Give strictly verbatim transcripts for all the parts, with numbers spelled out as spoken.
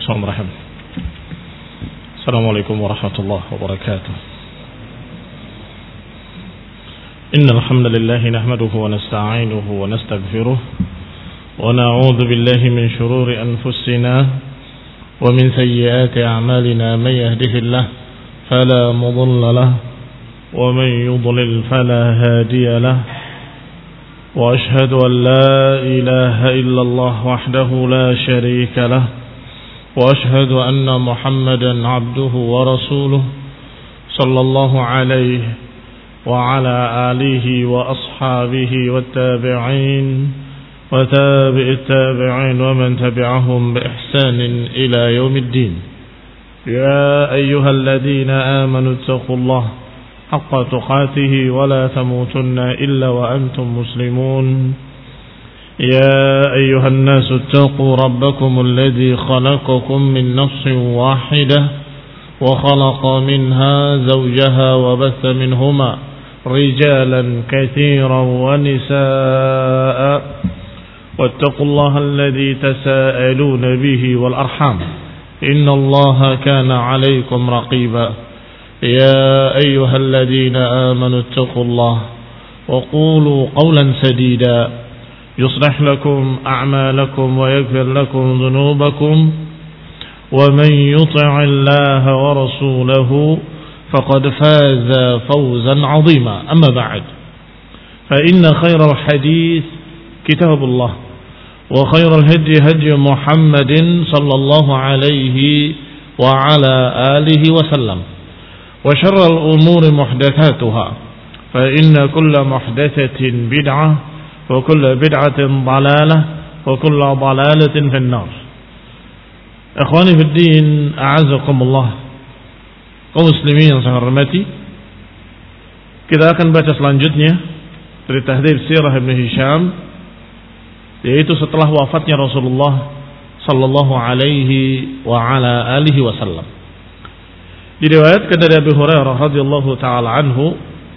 Bismillahirrahmanirrahim. Assalamualaikum warahmatullahi wabarakatuh. Innal hamdalillah nahmaduhu wa nasta'inuhu wa nastaghfiruh wa na'udzu billahi min shururi anfusina wa min sayyiati a'malina may yahdihillahu fala mudilla lahu wa man yudlil fala hadiya lahu wa ashhadu an la ilaha illallah wahdahu la sharika lahu وأشهد أن محمدا عبده ورسوله صلى الله عليه وعلى آله وأصحابه والتابعين وتابع التابعين ومن تبعهم بإحسان إلى يوم الدين. يا أيها الذين آمنوا اتقوا الله حق تقاته ولا تموتن إلا وأنتم مسلمون. يا أيها الناس اتقوا ربكم الذي خلقكم من نفس واحدة وخلق منها زوجها وبث منهما رجالا كثيرا ونساء واتقوا الله الذي تساءلون به والأرحام إن الله كان عليكم رقيبا. يا أيها الذين آمنوا اتقوا الله وقولوا قولا سديدا يصلح لكم أعمالكم ويغفر لكم ذنوبكم ومن يطع الله ورسوله فقد فاز فوزا عظيما. أما بعد فإن خير الحديث كتاب الله وخير الهدي هدي محمد صلى الله عليه وعلى آله وسلم وشر الأمور محدثاتها فإن كل محدثة بدعة وكل بدعة ضلالة وكل ضلالة في النار. Ikhwani fi din, a'azzakumullah. Kaum muslimin yang saya hormati, kita akan baca selanjutnya dari Tahdhib Sirah Ibn Hisham, yaitu setelah wafatnya Rasulullah sallallahu alaihi wa ala alihi wasallam. Diriwayatkan dari Abu Hurairah radhiyallahu taala anhu,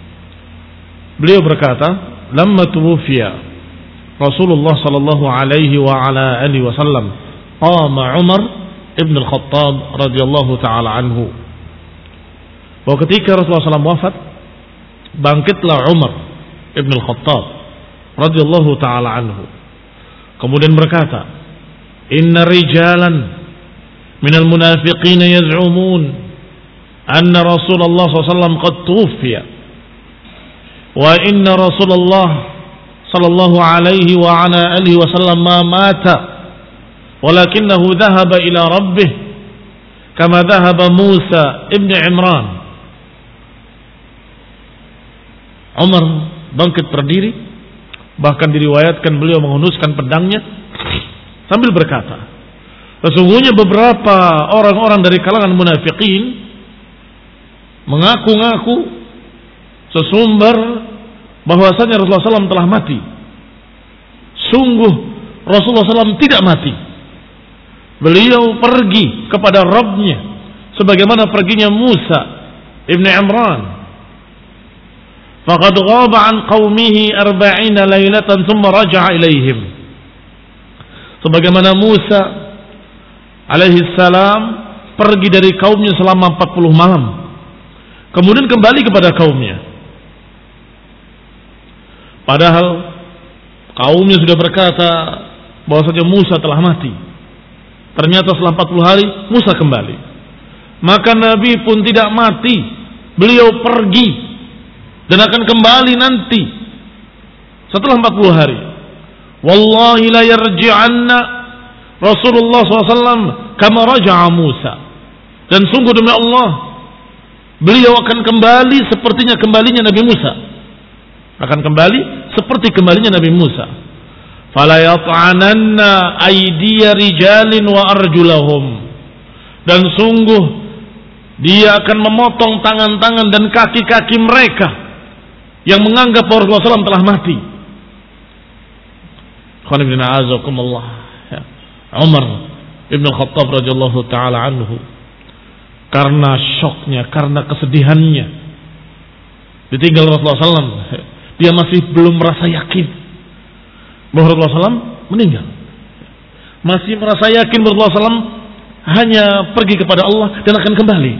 beliau berkata, lamma tuwfiya Rasulullah sallallahu alaihi wa ala alihi wasallam qama Umar ibn al-Khattab radhiyallahu taala anhu. Bahwa ketika Rasulullah sallallahu alaihi wasallam wafat, bangkitlah Umar ibn al-Khattab radhiyallahu taala anhu, kemudian berkata, inna rijalan minal munafiqina yaz'umun anna Rasulullah sallallahu alaihi wasallam qad tuwfiya wa inna Rasulullah sallallahu alaihi wa ala alihi wasallam ma mata walakinnahu dhahaba ila rabbih kama dhahaba Musa ibn Imran. Umar bangkit berdiri, bahkan diriwayatkan beliau menghunuskan pedangnya sambil berkata, sesungguhnya beberapa orang-orang dari kalangan munafikin mengaku-ngaku sesumber bahwasanya Rasulullah sallallahu alaihi wasallam telah mati. Sungguh Rasulullah sallallahu alaihi wasallam tidak mati. Beliau pergi kepada Rabbnya sebagaimana perginya Musa ibn Imran. Faqad ghaba an qaumihi arba'ina lailatan thumma raja'a ilaihim. Sebagaimana Musa alaihi salam pergi dari kaumnya selama empat puluh malam, kemudian kembali kepada kaumnya. Padahal kaumnya sudah berkata bahwasanya Musa telah mati. Ternyata setelah empat puluh hari Musa kembali. Maka Nabi pun tidak mati. Beliau pergi dan akan kembali nanti setelah empat puluh hari. Wallahi la yarji'anna Rasulullah sallallahu alaihi wasallam kama raja'a Musa. Dan sungguh demi Allah, beliau akan kembali sepertinya kembalinya Nabi Musa. Akan kembali seperti kembalinya Nabi Musa. Fala yat'ananna aydiya rijalin wa arjulahum. Dan sungguh dia akan memotong tangan-tangan dan kaki-kaki mereka yang menganggap bahwa Rasulullah sallallahu alaihi wasallam telah mati. Khana bin a'azakumullah. Umar ibn al-Khattab radhiyallahu taala anhu, karena syoknya, karena kesedihannya ditinggal Rasulullah sallallahu alaihi wasallam, dia masih belum merasa yakin bahwa Rasulullah sallallahu alaihi wasallam meninggal. Masih merasa yakin bahwa Rasulullah sallallahu alaihi wasallam hanya pergi kepada Allah dan akan kembali.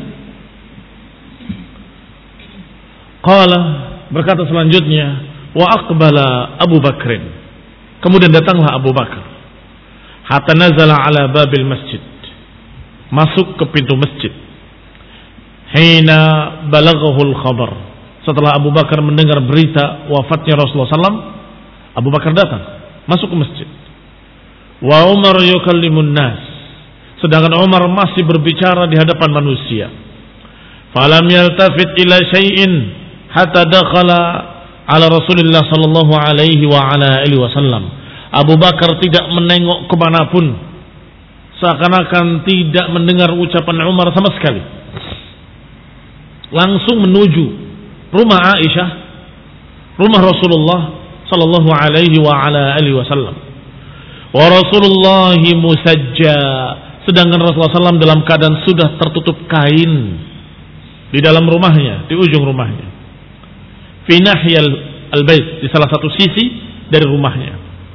Qala, berkata selanjutnya, wa aqbala Abu Bakrin. Kemudian datanglah Abu Bakar. Hatta nazala ala babil masjid. Masuk ke pintu masjid. Hina balaghahul khabar. Setelah Abu Bakar mendengar berita wafatnya Rasulullah sallallahu alaihi wasallam, Abu Bakar datang, masuk ke masjid. Wa Umar yukallimun nas. Sedangkan Umar masih berbicara di hadapan manusia. Falam yaltafit ila syai'in hatta dakhala ala Rasulullah sallallahu alaihi wa ala alihi wasallam. Abu Bakar tidak menengok kemanapun, seakan-akan tidak mendengar ucapan Umar sama sekali. Langsung menuju rumah Aisyah, rumah Rasulullah sallallahu alaihi wa ala alihi wasallam. Wa Rasulullah musajja, sedangkan Rasulullah sallallahu alaihi wasallam dalam keadaan sudah tertutup kain di dalam rumahnya, di ujung rumahnya. Fi nahyal al-bait, di salah satu sisi dari rumahnya.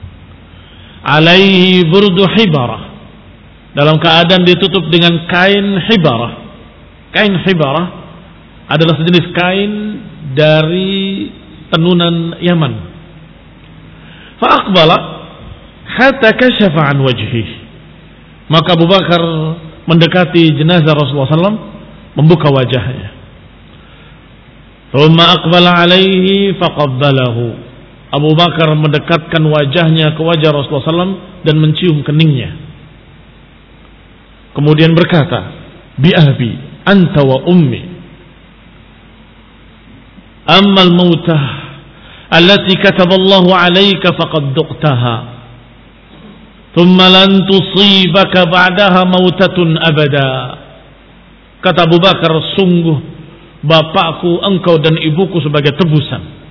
Alaihi burdu hibarah, dalam keadaan ditutup dengan kain hibarah. Kain hibarah adalah sejenis kain dari tenunan Yaman. Fa aqbala hatta kashafa an wajhihi. Maka Abu Bakar mendekati jenazah Rasulullah sallallahu alaihi wasallam, membuka wajahnya. Thumma aqbala alaihi faqabbalahu. Abu Bakar mendekatkan wajahnya ke wajah Rasulullah sallallahu alaihi wasallam dan mencium keningnya. Kemudian berkata, bi abi anta wa ummi, amma al-mautah allati kataballahu alayka faqad duqtaha, thumma lan tusibaka ba'daha mautatun abada. Kata Abu Bakar, sungguh bapakku, engkau dan ibuku sebagai tebusan.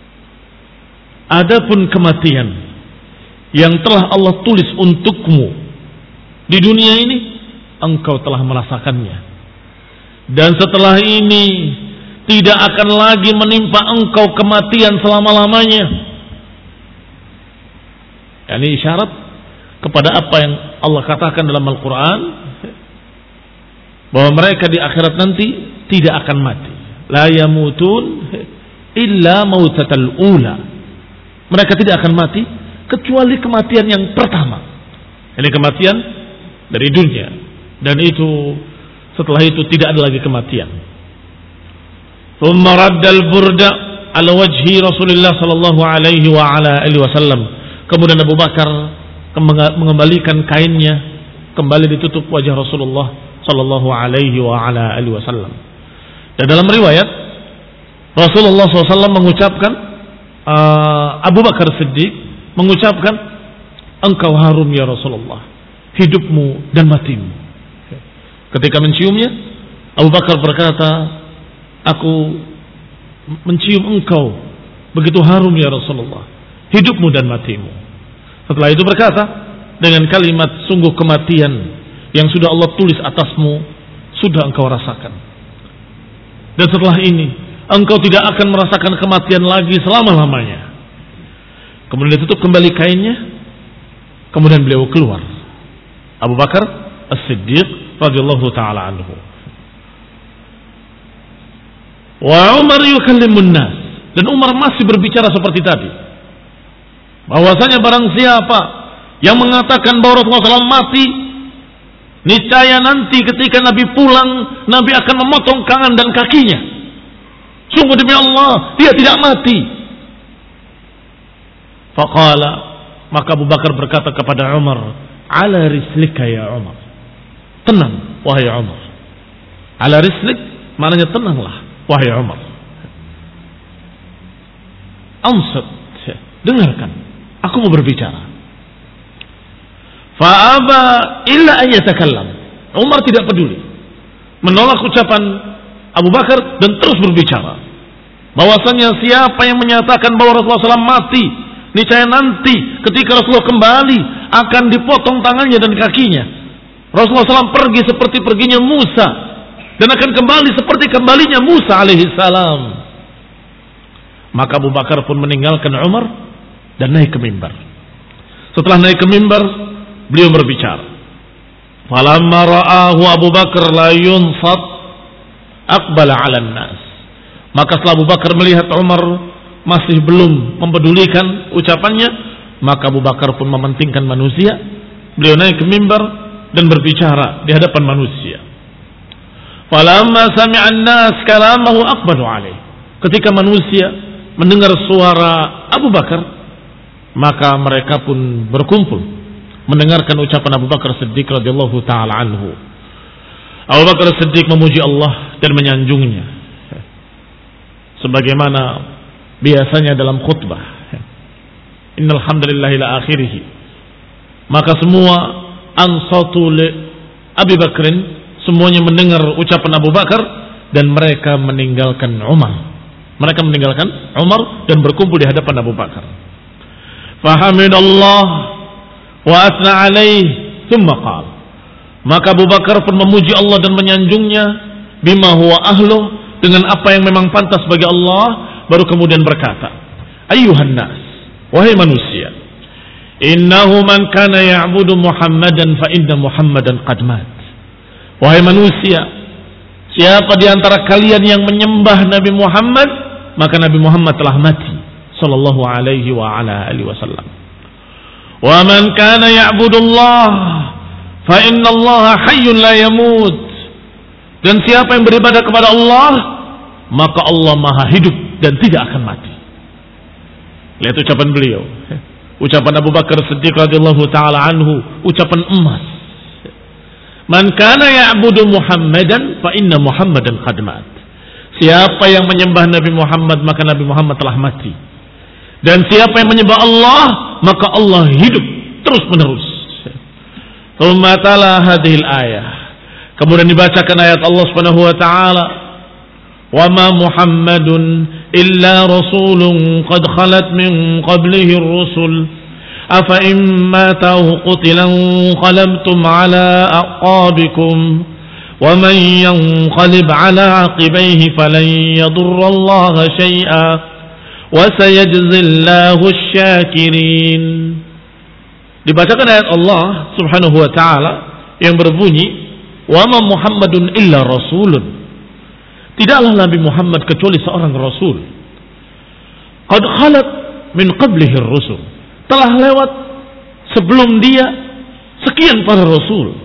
Adapun kematian yang telah Allah tulis untukmu di dunia ini, engkau telah merasakannya. Dan setelah ini tidak akan lagi menimpa engkau kematian selama-lamanya. Ini isyarat kepada apa yang Allah katakan dalam Al-Quran, bahwa mereka di akhirat nanti tidak akan mati. La yamutun illa mautatal ula. Mereka tidak akan mati kecuali kematian yang pertama. Ini kematian dari dunia, dan itu setelah itu tidak ada lagi kematian. Thumma raddal burda ala wajhi Rasulullah sallallahu alaihi wa ala alihi wasallam. Kemudian Abu Bakar mengembalikan kainnya, kembali ditutup wajah Rasulullah sallallahu alaihi wa ala alihi wasallam. Dan dalam riwayat Rasulullah sallallahu alaihi wasallam mengucapkan, uh, Abu Bakar Siddiq mengucapkan, engkau harum ya Rasulullah, hidupmu dan matimu. Ketika menciumnya, Abu Bakar berkata, aku mencium engkau begitu harum ya Rasulullah, hidupmu dan matimu. Setelah itu berkata dengan kalimat, sungguh kematian yang sudah Allah tulis atasmu sudah engkau rasakan. Dan setelah ini engkau tidak akan merasakan kematian lagi selama-lamanya. Kemudian ditutup kembali kainnya. Kemudian beliau keluar, Abu Bakar As-Siddiq radhiyallahu taala anhu. Wa Umar yukallimun nas, dan Umar masih berbicara seperti tadi, bahwasanya barang siapa yang mengatakan bahwa Rasulullah shallallahu alaihi wasallam mati, niscaya nanti ketika Nabi pulang, Nabi akan memotong tangan dan kakinya. Sungguh demi Allah, dia tidak mati. Faqala, maka Abu Bakar berkata kepada Umar, ala rislika ya Umar, tenang wahai Umar. Ala rislik maknanya tenanglah wahai Umar. Ansat, dengarkan, aku mau berbicara. Fa'aba illa an yatakallam. Umar tidak peduli, menolak ucapan Abu Bakar dan terus berbicara, bahwasanya siapa yang menyatakan bahwa Rasulullah shallallahu alaihi wasallam mati, niscaya nanti ketika Rasulullah kembali akan dipotong tangannya dan kakinya. Rasulullah shallallahu alaihi wasallam pergi seperti perginya Musa, dan akan kembali seperti kembalinya Musa alaihi salam. Maka Abu Bakar pun meninggalkan Umar dan naik ke mimbar. Setelah naik ke mimbar, beliau berbicara. Falamma ra'ahu Abu Bakar la yunsat aqbala 'alan nas. Maka setelah Abu Bakar melihat Umar masih belum mempedulikan ucapannya, maka Abu Bakar pun mementingkan manusia. Beliau naik ke mimbar dan berbicara di hadapan manusia. Falamma sami'an nas kalamahu aqbalu 'alaihi. Ketika manusia mendengar suara Abu Bakar, maka mereka pun berkumpul mendengarkan ucapan Abu Bakar Siddiq radhiyallahu taala anhu. Abu Bakar Siddiq memuji Allah dan menyanjungnya sebagaimana biasanya dalam khutbah. Innal hamdalillah ila akhirih. Maka semua ansatu li Abi Bakrin, semuanya mendengar ucapan Abu Bakar dan mereka meninggalkan Umar. Mereka meninggalkan Umar dan berkumpul di hadapan Abu Bakar. Fahamidallah wa asna alaih thumma qala. Maka Abu Bakar pun memuji Allah dan menyanjungnya bima huwa ahluh, dengan apa yang memang pantas bagi Allah, baru kemudian berkata, ayyuhan nas, wahai manusia, innahu man kana ya'budu Muhammadan fa inna Muhammadan qad mat. Wahai manusia, siapa di antara kalian yang menyembah Nabi Muhammad, maka Nabi Muhammad telah mati sallallahu alaihi wa ala alihi wasallam. Wa man kana ya'budu Allah fa inna Allah hayyun la yamut. Dan siapa yang beribadah kepada Allah, maka Allah maha hidup dan tidak akan mati. Lihat ucapan beliau, ucapan Abu Bakar Siddiq radhiyallahu taala anhu, ucapan emas. Man kana ya'budu Muhammadan fa inna Muhammadan qad mat. Siapa yang menyembah Nabi Muhammad, maka Nabi Muhammad telah mati. Dan siapa yang menyembah Allah, maka Allah hidup terus menerus. Tsumma tala hadhil ayah. Kemudian dibacakan ayat Allah Subhanahu wa taala, "Wa ma Muhammadun illa rasulun qad khalat min qablihi ar-rusul afa in mata aw qutila qalabtum ala aqabikum wa man yanqalib ala aqibayhi falan yadurra Allah shay'a wa sayajzi Allahu asy-syakirin." Dibacakan ayat Allah Subhanahu wa taala yang berbunyi, "Wa ma Muhammadun illa rasulun." Tidaklah Nabi Muhammad kecuali seorang rasul. Qad khalat min qablihi ar-rusul. Telah lewat sebelum dia sekian para rasul.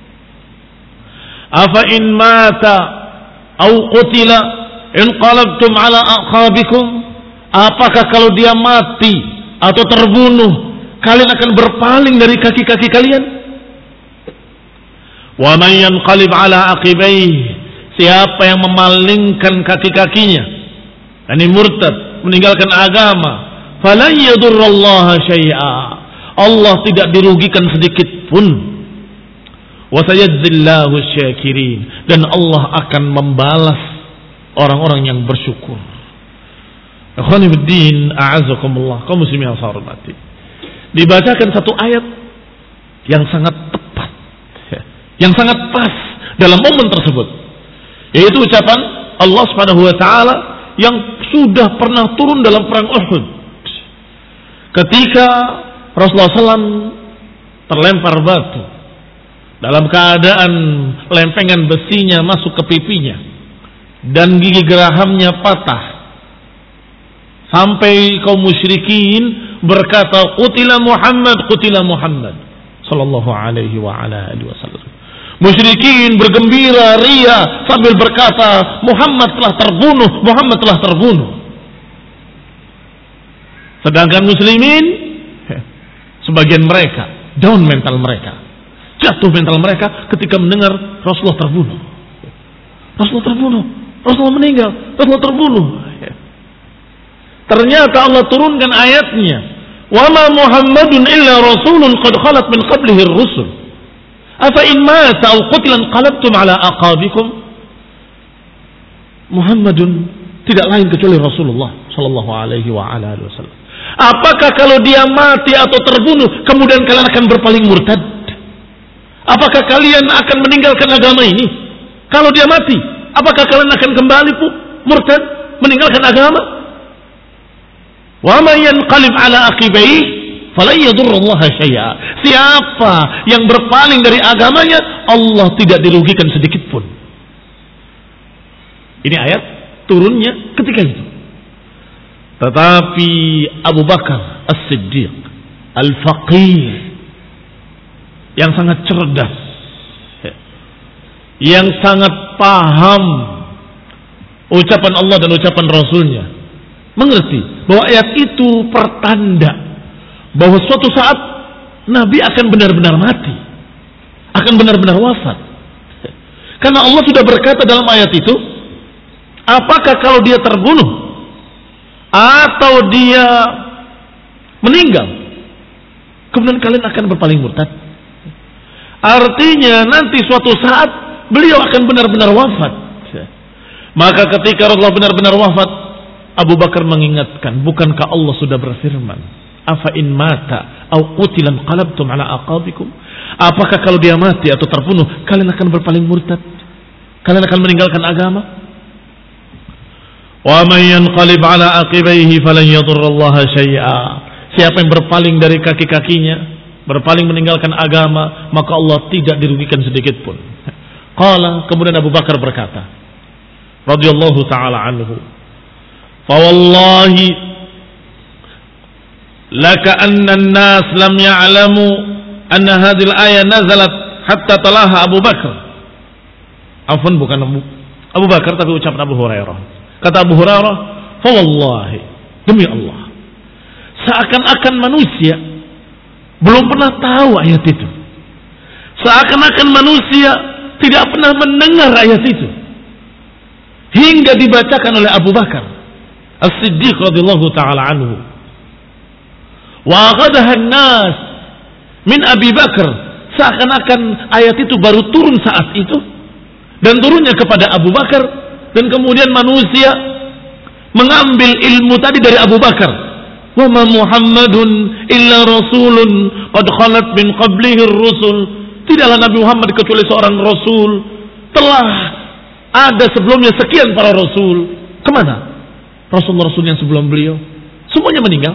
Afa in mata aw qutila inqalabtum ala aqabikum. Apakah kalau dia mati atau terbunuh, kalian akan berpaling dari kaki-kaki kalian? Wa man yanqalib ala aqibaihi. Siapa yang memalingkan kaki-kakinya, yakni murtad, meninggalkan agama, falan yadurrallaha syai'a. Allah tidak dirugikan sedikit pun. Wa sayajzillahu asy-syakirin. Dan Allah akan membalas orang-orang yang bersyukur. Ikhwani fiddin, a'azzakumullah, kaum muslimin yang saya hormati. Dibacakan satu ayat yang sangat tepat, yang sangat pas dalam momen tersebut, yaitu ucapan Allah Subhanahu wa taala yang sudah pernah turun dalam perang Uhud. Ketika Rasulullah shallallahu alaihi wasallam terlempar batu dalam keadaan lempengan besinya masuk ke pipinya dan gigi gerahamnya patah, sampai kaum musyrikin berkata, "Qutila Muhammad, qutila Muhammad," sallallahu alaihi wa ala alihi wasallam. Musyrikin bergembira ria sambil berkata, Muhammad telah terbunuh, Muhammad telah terbunuh. Sedangkan muslimin, sebagian mereka down mental mereka, jatuh mental mereka ketika mendengar Rasulullah terbunuh. Rasulullah terbunuh, Rasulullah meninggal, Rasulullah terbunuh. Ternyata Allah turunkan ayatnya, "Wa ma Muhammadun illa rasulun qad khalat min qablihi ar-rusul. Afa in mata aw qutila qalabtum ala aqabikum." Muhammadun tidak lain kecuali Rasulullah sallallahu alaihi wa ala alihi wasallam. Apakah kalau dia mati atau terbunuh kemudian kalian akan berpaling murtad? Apakah kalian akan meninggalkan agama ini? Kalau dia mati, apakah kalian akan kembali pu murtad, meninggalkan agama? Wa man yanqalib ala aqibaihi, falan yadurrallaha syai'a. Siapa yang berpaling dari agamanya, Allah tidak dirugikan sedikit pun. Ini ayat turunnya ketika itu. Tetapi Abu Bakar As-Siddiq Al-Faqih, yang sangat cerdas, yang sangat paham ucapan Allah dan ucapan Rasulnya, mengerti bahwa ayat itu pertanda bahwa suatu saat Nabi akan benar-benar mati, akan benar-benar wafat. Karena Allah sudah berkata dalam ayat itu, apakah kalau dia terbunuh atau dia meninggal, kemudian kalian akan berpaling murtad? Artinya nanti suatu saat beliau akan benar-benar wafat. Maka ketika Rasulullah benar-benar wafat, Abu Bakar mengingatkan, bukankah Allah sudah berfirman, afa in mata au qutilan qalabtum ala aqabikum? Apakah kalau dia mati atau terbunuh, kalian akan berpaling murtad? Kalian akan meninggalkan agama? Wa man yanqalib ala aqibaihi falan yadurrallaha syai'a. Siapa yang berpaling dari kaki-kakinya, berpaling meninggalkan agama, maka Allah tidak dirugikan sedikit pun. Qala, kemudian Abu Bakar berkata, radhiyallahu taala anhu, fa wallahi laka anna an-nas lam ya'lamu anna hadhihi al-ayah nazalat hatta talaha Abu Bakar. Afwan, bukan Abu, Abu Bakar tapi ucapan Abu Hurairah. Kata Abu Hurairah, fa wallahi, demi Allah, seakan-akan manusia belum pernah tahu ayat itu. Seakan-akan manusia tidak pernah mendengar ayat itu hingga dibacakan oleh Abu Bakar As-Siddiq radhiyallahu taala anhu. Wa akhadhaha an-nas min Abi Bakar, seakan-akan ayat itu baru turun saat itu dan turunnya kepada Abu Bakar, dan kemudian manusia mengambil ilmu tadi dari Abu Bakar. Wa ma Muhammadun illa rasulun qad khalat min qablihi ar-rusul. Tidaklah Nabi Muhammad kecuali seorang rasul, telah ada sebelumnya sekian para rasul. Kemana rasul-rasul yang sebelum beliau? Semuanya meninggal.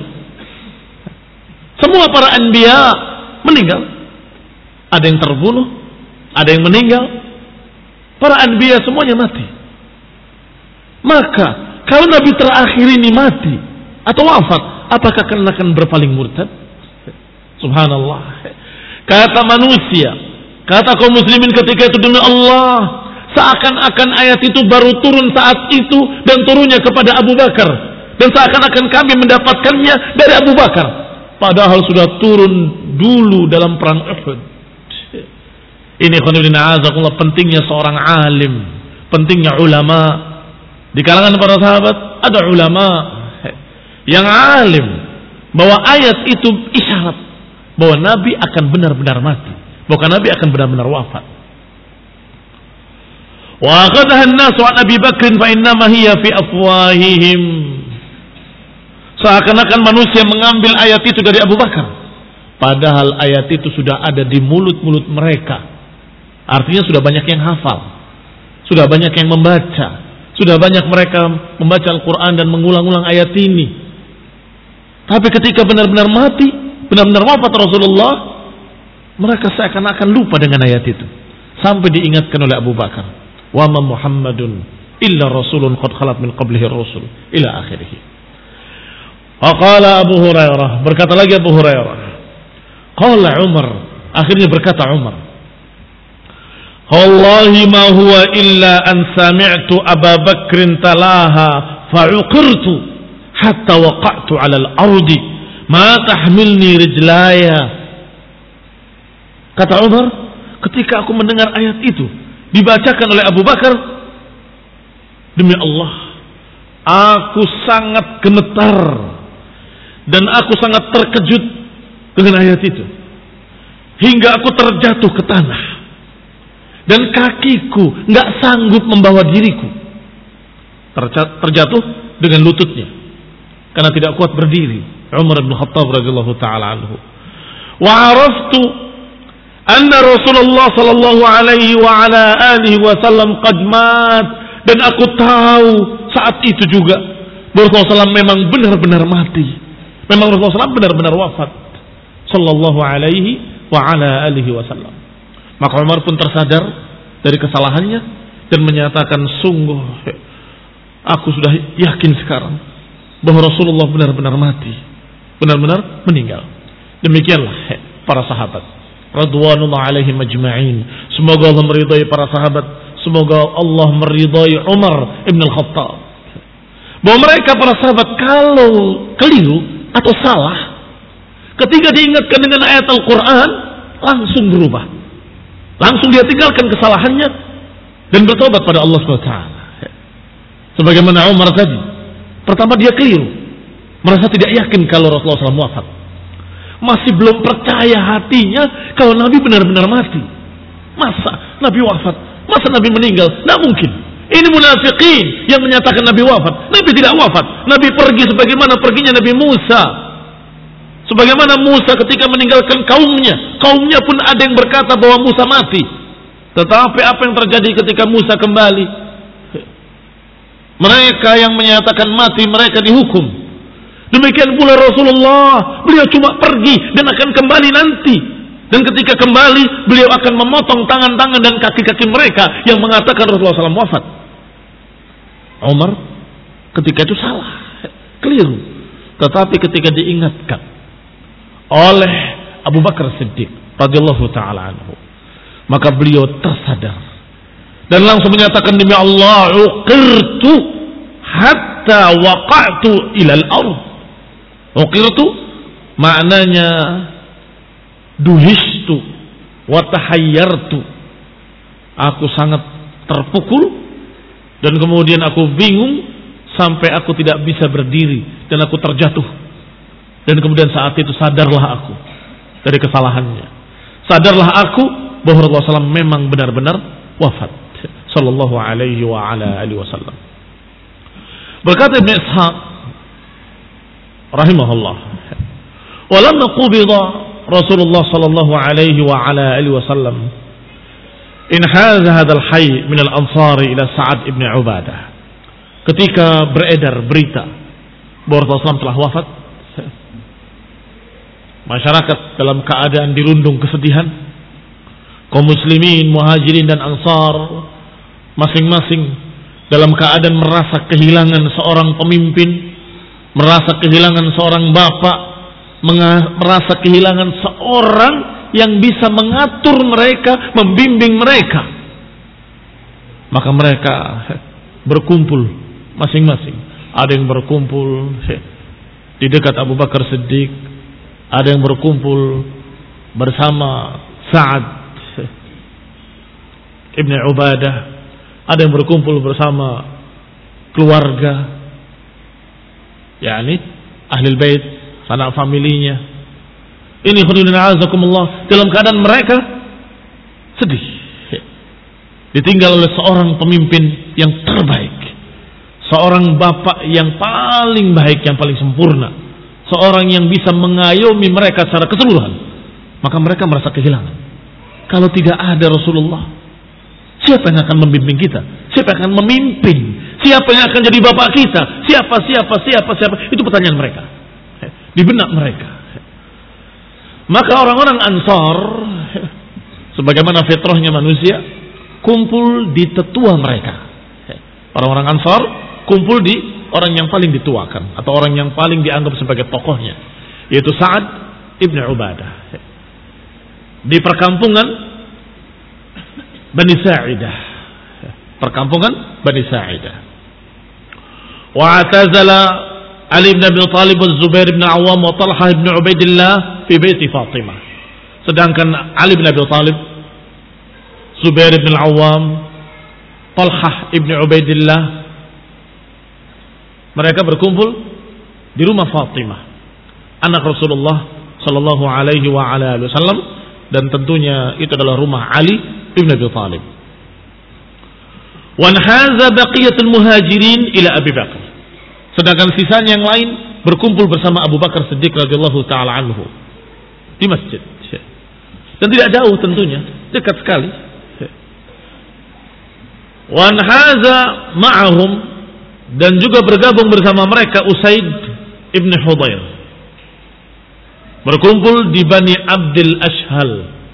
Semua para anbiya meninggal. Ada yang terbunuh, ada yang meninggal. Para anbiya semuanya mati. Maka kalau Nabi terakhir ini mati atau wafat, apakah kalian akan berpaling murtad? Subhanallah. Kata manusia, kata kaum muslimin ketika itu, demi Allah, seakan-akan ayat itu baru turun saat itu dan turunnya kepada Abu Bakar, dan seakan-akan kami mendapatkannya dari Abu Bakar, padahal sudah turun dulu dalam perang Uhud. Ini khonibina azakullah, pentingnya seorang alim, pentingnya ulama. Di kalangan para sahabat ada ulama yang alim bahwa ayat itu isyarat bahwa Nabi akan benar-benar mati, bahwa Nabi akan benar-benar wafat. Wa akhadhaha an-nas an Abi Bakr fa innama hiya fi afwahihim. Seakan-akan manusia mengambil ayat itu dari Abu Bakar, padahal ayat itu sudah ada di mulut-mulut mereka. Artinya sudah banyak yang hafal, sudah banyak yang membaca, sudah banyak mereka membaca Al-Quran dan mengulang-ulang ayat ini. Tapi ketika benar-benar mati, benar-benar wafat Rasulullah, mereka seakan-akan lupa dengan ayat itu. Sampai diingatkan oleh Abu Bakar, wa ma Muhammadun illa rasulun qad khalat min qablihi ar-rusul, ila akhirih. Wa qala Abu Hurairah, berkata lagi Abu Hurairah, qala Umar, akhirnya berkata Umar, wallahi ma huwa illa an sami'tu Abu Bakr talaha fa'uqirtu hatta waqa'tu 'ala al-ardi ma tahmilni rijlaya. Kata Umar, ketika aku mendengar ayat itu dibacakan oleh Abu Bakar, demi Allah, aku sangat gemetar dan aku sangat terkejut dengan ayat itu hingga aku terjatuh ke tanah. Dan kakiku nggak sanggup membawa diriku, terjatuh dengan lututnya karena tidak kuat berdiri. Umar bin Khattab radhiyallahu taala anhu. Wa araftu anna Rasulullah sallallahu alaihi wa ala alihi wasallam qad mat, dan aku tahu saat itu juga Rasulullah sallallahu alaihi wasallam memang benar-benar mati, memang Rasulullah sallallahu alaihi wasallam benar-benar wafat. sallallahu alaihi wa ala alihi wasallam. Maka Umar pun tersadar dari kesalahannya dan menyatakan, sungguh aku sudah yakin sekarang bahwa Rasulullah benar-benar mati, benar-benar meninggal. Demikianlah para sahabat radhiyallahu alaihim ajma'in. Semoga Allah meridai para sahabat, semoga Allah meridai Umar ibn al-Khattab, bahwa mereka para sahabat kalau keliru atau salah, ketika diingatkan dengan ayat Al-Quran langsung berubah, langsung dia tinggalkan kesalahannya dan bertobat pada Allah subhanahu wa taala. Sebagaimana Umar tadi, pertama dia keliru, merasa tidak yakin kalau Rasulullah shallallahu alaihi wasallam wafat, masih belum percaya hatinya kalau Nabi benar-benar mati. Masa Nabi wafat, masa Nabi meninggal? Tidak mungkin. Ini munafikin yang menyatakan Nabi wafat. Nabi tidak wafat. Nabi pergi sebagaimana perginya Nabi Musa. Sebagaimana Musa ketika meninggalkan kaumnya, kaumnya pun ada yang berkata bahwa Musa mati. Tetapi apa yang terjadi ketika Musa kembali? Mereka yang menyatakan mati, mereka dihukum. Demikian pula Rasulullah, beliau cuma pergi dan akan kembali nanti. Dan ketika kembali, beliau akan memotong tangan-tangan dan kaki-kaki mereka yang mengatakan Rasulullah shallallahu alaihi wasallam wafat. Umar ketika itu salah, keliru. Tetapi ketika diingatkan oleh Abu Bakar Siddiq radhiyallahu taala anhu, maka beliau tersadar dan langsung menyatakan, demi Allah, uqirtu hatta waqa'tu ilal ardh. Uqirtu maknanya duhistu wa tahayyartu. Aku sangat terpukul dan kemudian aku bingung sampai aku tidak bisa berdiri dan aku terjatuh. Dan kemudian saat itu sadarlah aku dari kesalahannya. Sadarlah aku bahwa Rasulullah shallallahu alaihi wasallam memang benar-benar wafat sallallahu alaihi wa ala alihi wasallam. Berkata Ibn Ishaq rahimahullah, "Walamma qubida Rasulullah sallallahu alaihi wa ala alihi wasallam, inhaza hadzal hayy min al-ansar ila Sa'ad ibn Ubadah." Ketika beredar berita bahwa Rasulullah shallallahu alaihi wasallam telah wafat, masyarakat dalam keadaan dirundung kesedihan. Kaum muslimin, muhajirin dan ansar masing-masing dalam keadaan merasa kehilangan seorang pemimpin, merasa kehilangan seorang bapak, merasa kehilangan seorang yang bisa mengatur mereka, membimbing mereka. Maka mereka berkumpul masing-masing. Ada yang berkumpul di dekat Abu Bakar Siddiq, ada yang berkumpul bersama Sa'ad ibn Ubadah, ada yang berkumpul bersama keluarga, yakni Ahlul Bait, sanak familinya. Ini khudunina azakumullah, dalam keadaan mereka sedih, ditinggal oleh seorang pemimpin yang terbaik, seorang bapak yang paling baik, yang paling sempurna, seorang yang bisa mengayomi mereka secara keseluruhan. Maka mereka merasa kehilangan. Kalau tidak ada Rasulullah, siapa yang akan membimbing kita? Siapa yang akan memimpin? Siapa yang akan jadi bapak kita? Siapa, siapa, siapa, siapa? Itu pertanyaan mereka di benak mereka. Maka orang-orang Ansar, sebagaimana fitrahnya manusia, kumpul di tetua mereka. Orang-orang Ansar kumpul di orang yang paling dituakan atau orang yang paling dianggap sebagai tokohnya, yaitu Sa'ad ibn Ubadah, di perkampungan Bani Sa'idah, perkampungan Bani Sa'idah. Wa'tazala Ali bin Abi Thalib, Zubair bin Awam, wa Talha bin Ubaidillah fi baiti Fatimah. Sedangkan Ali bin Abi Thalib, Zubair bin Awam, Talha bin Ubaidillah, mereka berkumpul di rumah Fatimah, anak Rasulullah sallallahu alaihi wa ala alihi wasallam, dan tentunya itu adalah rumah Ali bin Abi Thalib. Wa haza baqiyatul muhajirin ila Abi Bakar. Sedangkan sisanya yang lain berkumpul bersama Abu Bakar Siddiq radhiyallahu taala anhu di masjid. Dan tidak jauh tentunya, dekat sekali. Wa haza ma'ahum, dan juga bergabung bersama mereka Usaid ibn Hudayr. berkumpul di Bani Abdil Ashhal.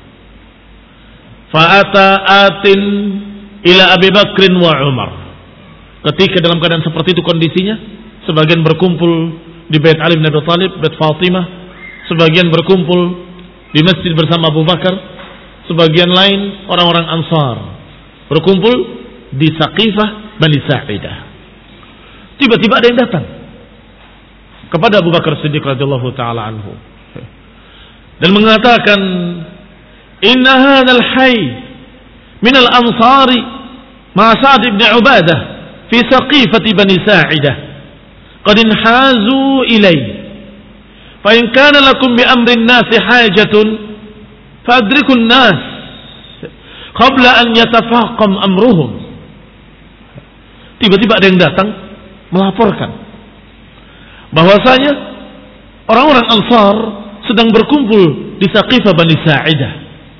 Fa'ata atin ila Abi Bakrin wa Umar. Ketika dalam keadaan seperti itu kondisinya, sebagian berkumpul di Bait Ali bin Abi Thalib, Bait Fatimah, sebagian berkumpul di masjid bersama Abu Bakar, sebagian lain orang-orang Ansar berkumpul di Saqifah Bani Sa'idah. Tiba-tiba ada yang datang kepada Abu Bakar Siddiq radhiyallahu taala anhu dan mengatakan, "Inna hadzal hayy min al-ansari ma Sa'd ibn Ubadah fi Saqifati Bani Sa'idah qad inhazu ilayhi fa in kana lakum bi amri an-nas hajatun fadriku an-nas qabla an yatafaqam amruhum." Tiba-tiba ada yang datang melaporkan bahwasanya orang-orang Ansar sedang berkumpul di Saqifah Bani Sa'idah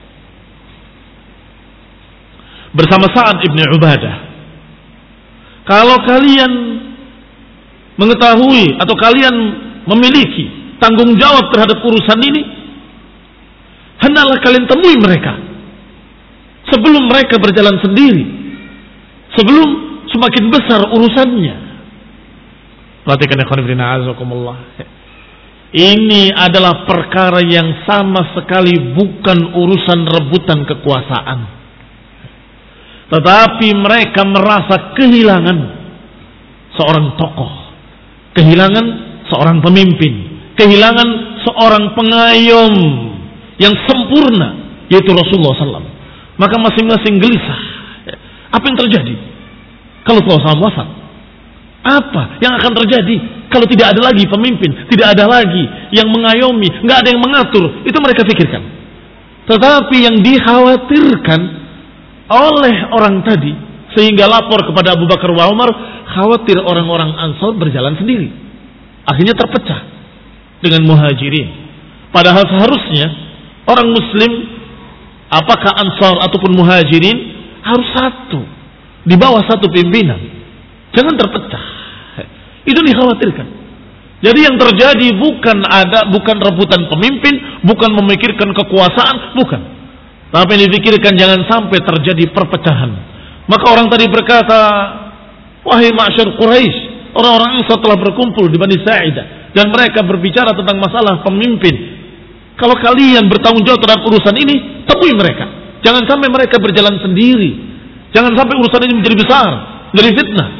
bersama Sa'ad ibn Ubadah. Kalau kalian mengetahui atau kalian memiliki tanggung jawab terhadap urusan ini, hendaklah kalian temui mereka sebelum mereka berjalan sendiri, sebelum semakin besar urusannya. Perhatikan ya khonifidina azakumullah. Ini adalah perkara yang sama sekali bukan urusan rebutan kekuasaan, tetapi mereka merasa kehilangan seorang tokoh, kehilangan seorang pemimpin, kehilangan seorang pengayom yang sempurna, yaitu Rasulullah sallallahu alaihi wasallam. Maka masing-masing gelisah. Apa yang terjadi kalau Rasulullah sallallahu alaihi wasallam wafat? Apa yang akan terjadi kalau tidak ada lagi pemimpin, tidak ada lagi yang mengayomi, nggak ada yang mengatur? Itu mereka pikirkan. Tetapi yang dikhawatirkan oleh orang tadi sehingga lapor kepada Abu Bakar wa Umar, khawatir orang-orang Ansar berjalan sendiri, akhirnya terpecah dengan Muhajirin. Padahal seharusnya orang Muslim, apakah Ansar ataupun Muhajirin, harus satu di bawah satu pimpinan, jangan terpecah. Itu dikhawatirkan. Jadi yang terjadi bukan ada bukan rebutan pemimpin, bukan memikirkan kekuasaan, bukan. Tapi yang dipikirkan jangan sampai terjadi perpecahan. Maka orang tadi berkata, "Wahai ma'syar Quraisy, orang-orang Ansar telah berkumpul di Bani Sa'idah dan mereka berbicara tentang masalah pemimpin. Kalau kalian bertanggung jawab terhadap urusan ini, temui mereka. Jangan sampai mereka berjalan sendiri. Jangan sampai urusan ini menjadi besar, menjadi fitnah."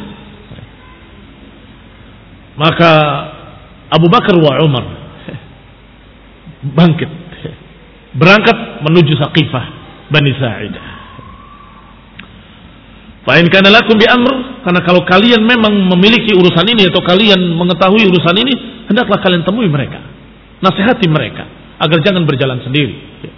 Maka Abu Bakar wa Umar bangkit, berangkat menuju Saqifah Bani Sa'idah. Fa in kana lakum bi amr, karena kalau kalian memang memiliki urusan ini atau kalian mengetahui urusan ini, hendaklah kalian temui mereka, nasihati mereka agar jangan berjalan sendiri.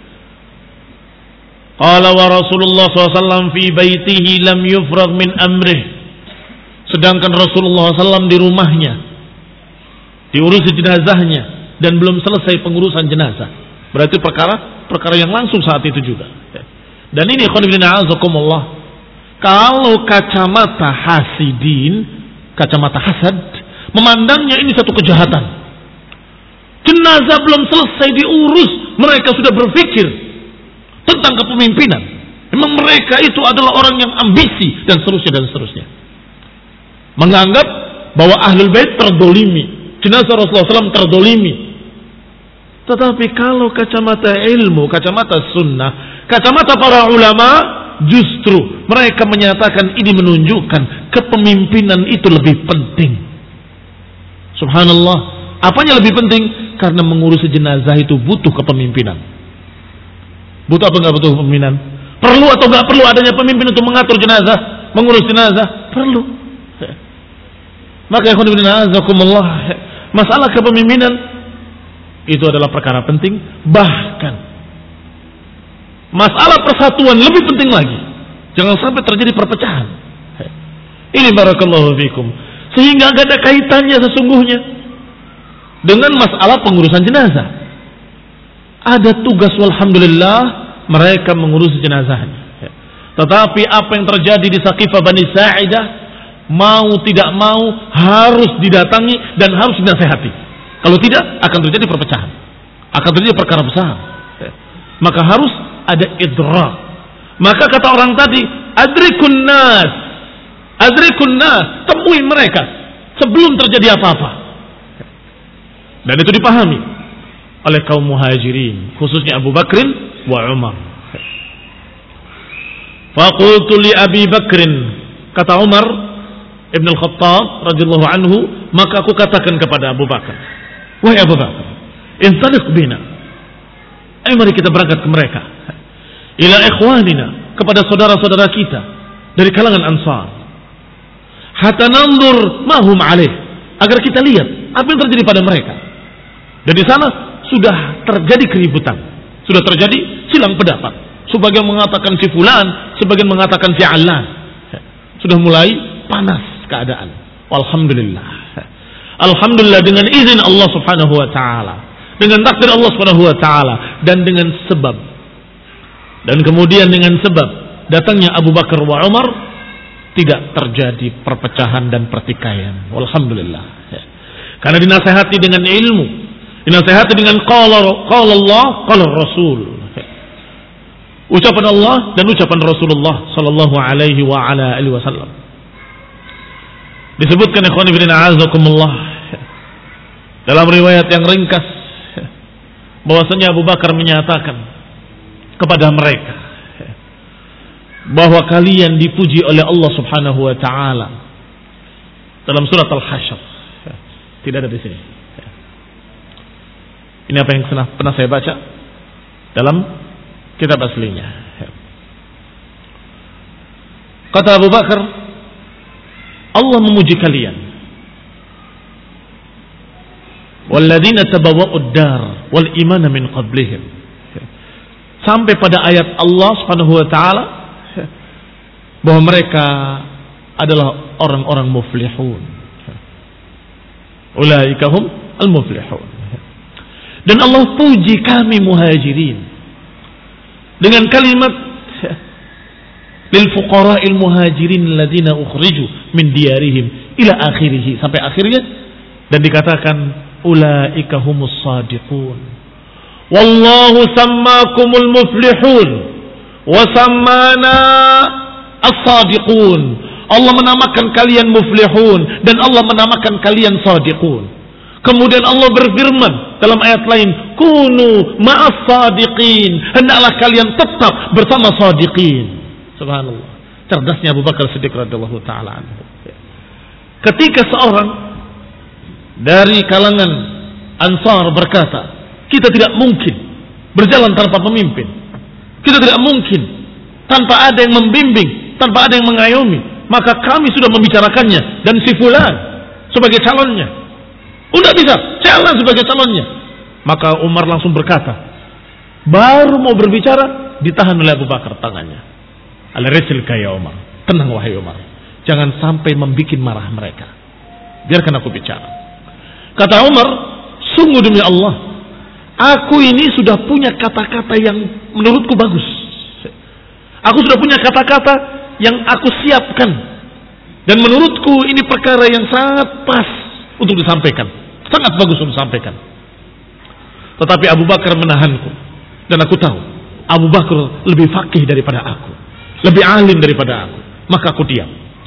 Qala wa Rasulullah sallallahu alaihi wasallam fi baitihi lam yufrag min amrih. Sedangkan Rasulullah sallallahu alaihi wasallam di rumahnya diurus jenazahnya dan belum selesai pengurusan jenazah. Berarti perkara perkara yang langsung saat itu juga. Dan ini khonibina azakumullah, kalau kacamata hasidin, kacamata hasad, memandangnya ini satu kejahatan. Jenazah belum selesai diurus, mereka sudah berpikir tentang kepemimpinan. Memang mereka itu adalah orang yang ambisi dan seterusnya dan seterusnya. Menganggap bahwa ahlul bait terdolimi, jenazah Rasulullah sallallahu alaihi wasallam terdolimi. Tetapi kalau kacamata ilmu, kacamata sunnah, kacamata para ulama, justru mereka menyatakan ini menunjukkan kepemimpinan itu lebih penting. Subhanallah. Apanya lebih penting? Karena mengurusi jenazah itu butuh kepemimpinan. Butuh apa enggak butuh kepemimpinan? Perlu atau enggak perlu adanya pemimpin untuk mengatur jenazah, mengurus jenazah? Perlu. Maka ikhwan fillah azakumullah, masalah kepemimpinan itu adalah perkara penting. Bahkan masalah persatuan lebih penting lagi. Jangan sampai terjadi perpecahan. Ini barakallahu fikum. Sehingga gak ada kaitannya sesungguhnya dengan masalah pengurusan jenazah. Ada tugas walhamdulillah mereka mengurus jenazahnya. Tetapi apa yang terjadi di Saqifah Bani Sa'idah, mau tidak mau harus didatangi dan harus dinasehati. Kalau tidak akan terjadi perpecahan. akan terjadi perkara besar. Maka harus ada idrak. Maka kata orang tadi, adrikun nas, adrikun nas, temui mereka sebelum terjadi apa-apa. Dan itu dipahami oleh kaum muhajirin, khususnya Abu Bakrin wa Umar. Faqultu li Abi Bakrin, kata Umar Ibn Al-Khattab radhiyallahu anhu, maka aku katakan kepada Abu Bakar, wahai Abu Bakar, intaliq bina, ayo mari kita berangkat ke mereka, ila ikhwanina, kepada saudara-saudara kita dari kalangan Ansar, hatta nanzur ma hum alaih, agar kita lihat apa yang terjadi pada mereka. Dan di sana sudah terjadi keributan, sudah terjadi silang pendapat. Sebagian mengatakan si fulan, sebagian mengatakan si alan. Sudah mulai panas keadaan. Alhamdulillah. Alhamdulillah dengan izin Allah Subhanahu wa taala, dengan takdir Allah Subhanahu wa taala, dan dengan sebab, dan kemudian dengan sebab datangnya Abu Bakar wa Umar, tidak terjadi perpecahan dan pertikaian. Alhamdulillah. Karena dinasihati dengan ilmu, dinasihati dengan qala qala Allah, qala Rasul. Ucapan Allah dan ucapan Rasulullah sallallahu alaihi wa ala alihi wasallam. Disebutkan ikhwan fillah azakumullah dalam riwayat yang ringkas bahwasanya Abu Bakar menyatakan kepada mereka bahwa kalian dipuji oleh Allah Subhanahu wa taala dalam surat Al-Hasyr. Tidak ada di sini. Ini apa yang pernah saya baca dalam kitab aslinya. Kata Abu Bakar, Allah memuji kalian. Walladzina tabawwa'ud dar wal imana min qablihim. Sampai pada ayat Allah Subhanahu wa taala bahwa mereka adalah orang-orang muflihun. Ulaika hum al-muflihun. Dan Allah puji kami muhajirin dengan kalimat lil fuqara'il muhajirin alladziina ukhriju min diyarihim ila akhirih, sampai akhirnya, dan dikatakan ulaika humus shadiqun wallahu sammakumul muflihun wa sammana as-shadiqun. Allah menamakan kalian muflihun dan Allah menamakan kalian shadiqun. Kemudian Allah berfirman dalam ayat lain, kunu ma'as sadiqin, hendaklah kalian tetap bersama sadiqin. Subhanallah. Cerdasnya Abu Bakar Siddiq radhiyallahu taala anhu. Ketika seorang dari kalangan Ansar berkata, kita tidak mungkin berjalan tanpa pemimpin. Kita tidak mungkin tanpa ada yang membimbing, tanpa ada yang mengayomi. Maka kami sudah membicarakannya dan si fulan sebagai calonnya. Udah bisa, jalan sebagai calonnya. Maka Umar langsung berkata, baru mau berbicara, ditahan oleh Abu Bakar tangannya. Al-Risilka ya Umar, tenang wahai Umar, jangan sampai membikin marah mereka, biarkan aku bicara. Kata Umar, sungguh demi Allah, aku ini sudah punya kata-kata yang menurutku bagus. Aku sudah punya kata-kata yang aku siapkan, dan menurutku ini perkara yang sangat pas untuk disampaikan, sangat bagus untuk disampaikan. Tetapi Abu Bakar menahanku, dan aku tahu Abu Bakar lebih fakih daripada aku, lebih alim daripada aku. Maka aku diam.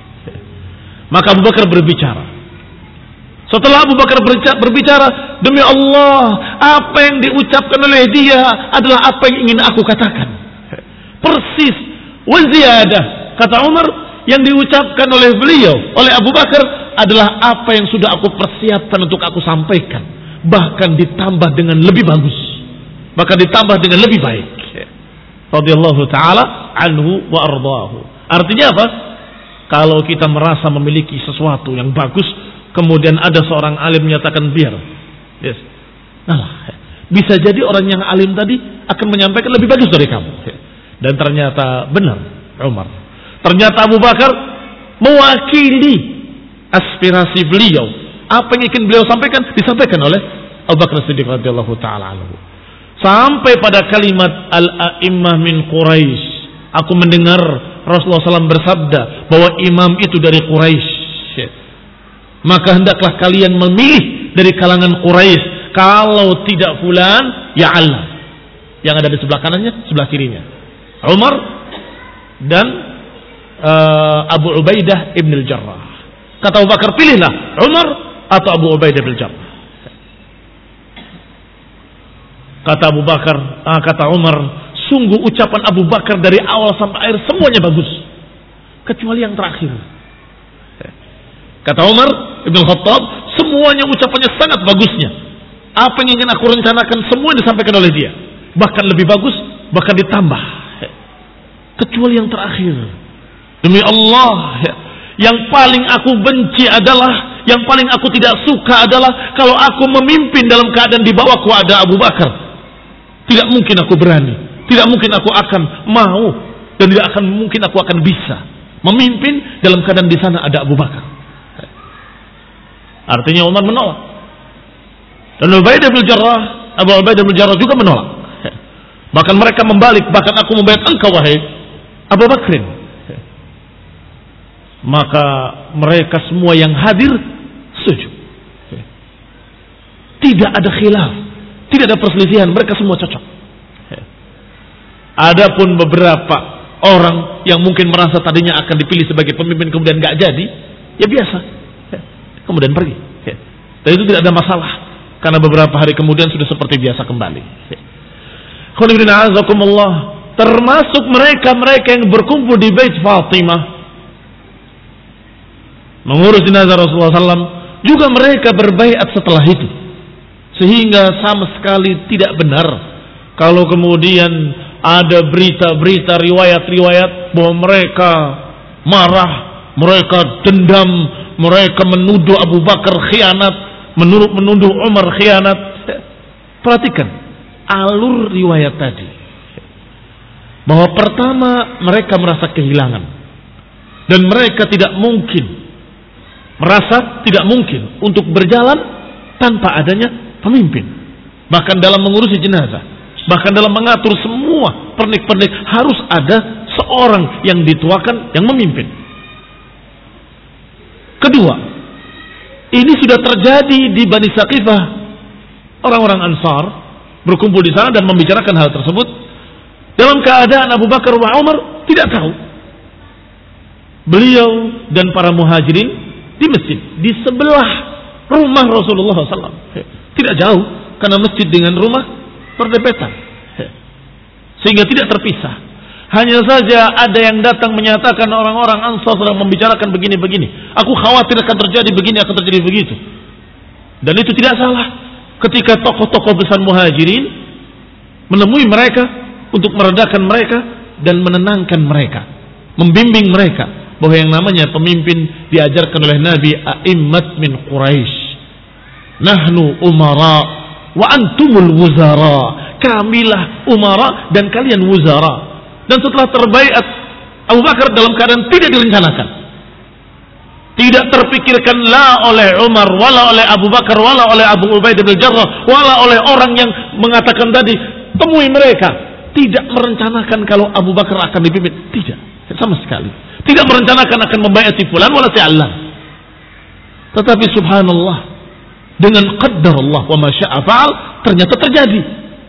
Maka Abu Bakar berbicara. Setelah Abu Bakar berbicara, demi Allah, apa yang diucapkan oleh dia adalah apa yang ingin aku katakan. Persis. Wa ziyadah, kata Umar, yang diucapkan oleh beliau, oleh Abu Bakar, adalah apa yang sudah aku persiapkan untuk aku sampaikan. Bahkan ditambah dengan lebih bagus, bahkan ditambah dengan lebih baik. Radhiyallahu ta'ala anhu wa ardahu. Artinya apa? Kalau kita merasa memiliki sesuatu yang bagus, kemudian ada seorang alim menyatakan biar, yes, nah, bisa jadi orang yang alim tadi akan menyampaikan lebih bagus dari kamu. Dan ternyata benar Umar, ternyata Abu Bakar mewakili aspirasi beliau. Apa yang ingin beliau sampaikan disampaikan oleh Abu Bakar Siddiq radhiyallahu taala anhu. Sampai pada kalimat al-a'immah min Quraisy, aku mendengar Rasulullah shallallahu alaihi wasallam bersabda bahwa imam itu dari Quraisy. Maka hendaklah kalian memilih dari kalangan Quraisy. Kalau tidak fulan, Ya'lam. Yang ada di sebelah kanannya, sebelah kirinya. Umar dan uh, Abu Ubaidah ibn al-Jarrah. Kata Abu Bakar, pilihlah Umar atau Abu Ubaidah ibn al-Jarrah. Kata Abu Bakar, ah, kata Umar, sungguh ucapan Abu Bakar dari awal sampai akhir semuanya bagus, kecuali yang terakhir. Kata Umar ibn Khattab, semuanya ucapannya sangat bagusnya. Apa yang ingin aku rencanakan semua disampaikan oleh dia, bahkan lebih bagus, bahkan ditambah. Kecuali yang terakhir. Demi Allah, yang paling aku benci adalah, yang paling aku tidak suka adalah kalau aku memimpin dalam keadaan di bawahku ada Abu Bakar. Tidak mungkin aku berani, tidak mungkin aku akan mau, dan tidak akan mungkin aku akan bisa memimpin dalam keadaan di sana ada Abu Bakar. Artinya Umar menolak. Dan Ubaidah bin Jarrah, Abu Ubaidah bin Jarrah juga menolak. Bahkan mereka membalik, bahkan aku membayar engkau wahai Abu Bakrin. Maka mereka semua yang hadir setuju. Tidak ada khilaf, tidak ada perselisihan, mereka semua cocok. Adapun beberapa orang yang mungkin merasa tadinya akan dipilih sebagai pemimpin kemudian gak jadi, ya biasa, kemudian pergi. Dan itu tidak ada masalah, karena beberapa hari kemudian sudah seperti biasa kembali. Termasuk mereka-mereka yang berkumpul di Bait Fatimah mengurus jenazah Rasulullah shallallahu alaihi wasallam, juga mereka berbaiat setelah itu. Sehingga sama sekali tidak benar kalau kemudian ada berita-berita, riwayat-riwayat bahwa mereka marah, mereka dendam, mereka menuduh Abu Bakar khianat, menuduh, menuduh Umar khianat. Perhatikan alur riwayat tadi. Bahwa pertama mereka merasa kehilangan. Dan mereka tidak mungkin, merasa tidak mungkin untuk berjalan tanpa adanya pemimpin. Bahkan dalam mengurusi jenazah, bahkan dalam mengatur semua pernik-pernik harus ada seorang yang dituakan yang memimpin. Kedua, ini sudah terjadi di Bani Saqifah. Orang-orang Ansar berkumpul di sana dan membicarakan hal tersebut dalam keadaan Abu Bakar wa Umar tidak tahu. Beliau dan para muhajirin di masjid di sebelah rumah Rasulullah shallallahu alaihi wasallam. Tidak jauh, karena masjid dengan rumah berdempetan, sehingga tidak terpisah. Hanya saja ada yang datang menyatakan orang-orang Ansar sedang membicarakan begini-begini. Aku khawatir akan terjadi begini, akan terjadi begitu. Dan itu tidak salah. Ketika tokoh-tokoh besar muhajirin menemui mereka untuk meredakan mereka dan menenangkan mereka, membimbing mereka bahwa yang namanya pemimpin diajarkan oleh Nabi a'immat min Quraisy. Nahnu umara wa antumul wuzara. Kamilah umara dan kalian wuzara. Dan setelah terbaiat Abu Bakar dalam keadaan tidak direncanakan, tidak terpikirkan la oleh Umar, wala oleh Abu Bakar, wala oleh Abu Ubaidah bin Jarrah, wala oleh orang yang mengatakan tadi temui mereka. Tidak merencanakan kalau Abu Bakar akan dipimpin, tidak, sama sekali. Tidak merencanakan akan membaiat si fulan wala si allan. Tetapi subhanallah, dengan qaddar Allah wa ma syaa fa'al, ternyata terjadi.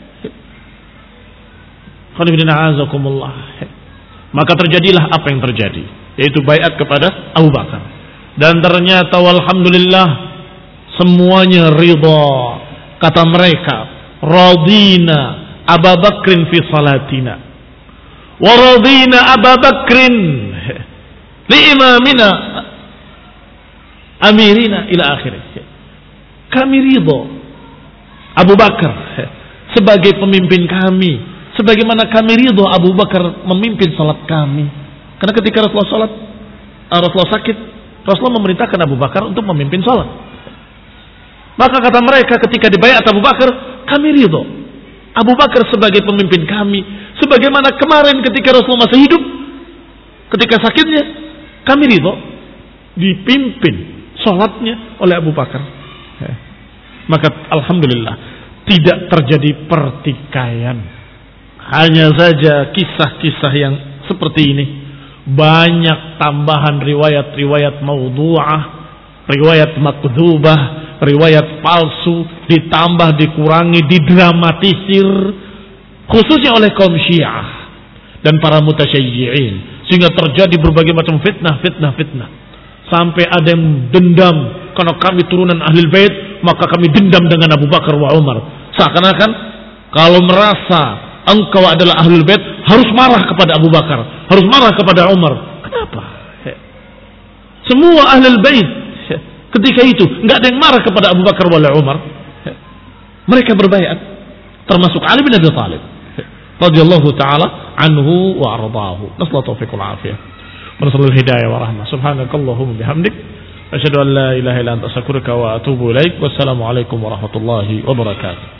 Maka terjadilah apa yang terjadi, yaitu baiat kepada Abu Bakar. Dan ternyata walhamdulillah semuanya ridha. Kata mereka, radina Abu Bakrin fi salatina wa radina Abu Bakrin li imamina amirina ila akhirih. Kami ridho Abu Bakar sebagai pemimpin kami, sebagaimana kami ridho Abu Bakar memimpin salat kami. Karena ketika Rasulullah salat, Rasulullah sakit, Rasulullah memerintahkan Abu Bakar untuk memimpin salat. Maka kata mereka ketika dibaiat Abu Bakar, kami ridho Abu Bakar sebagai pemimpin kami, sebagaimana kemarin ketika Rasulullah masih hidup, ketika sakitnya, kami ridho dipimpin salatnya oleh Abu Bakar. Maka alhamdulillah tidak terjadi pertikaian. Hanya saja kisah-kisah yang seperti ini banyak tambahan riwayat-riwayat maudhu'ah, riwayat makdzubah, riwayat palsu, ditambah, dikurangi, didramatisir, khususnya oleh kaum Syiah dan para mutasyayyi'in, sehingga terjadi berbagai macam fitnah, fitnah, fitnah. Sampai ada yang dendam, karena kami turunan Ahlul Bait, maka kami dendam dengan Abu Bakar wa Umar. Seakan-akan kalau merasa engkau adalah Ahlul Bait, harus marah kepada Abu Bakar, harus marah kepada Umar. Kenapa? Semua Ahlul Bait ketika itu nggak ada yang marah kepada Abu Bakar wala Umar. Mereka berbaiat, termasuk Ali bin Abi Thalib radhiyallahu taala anhu wa ardaahu. Nasallahu taufiq wal afiyah. Nasallahu hidayah wa rahmah. Subhanakallahumma bihamdik asyhadu an la ilaha illa anta astaghfiruka wa atubu ilaik. Wassalamu alaikum warahmatullahi wabarakatuh.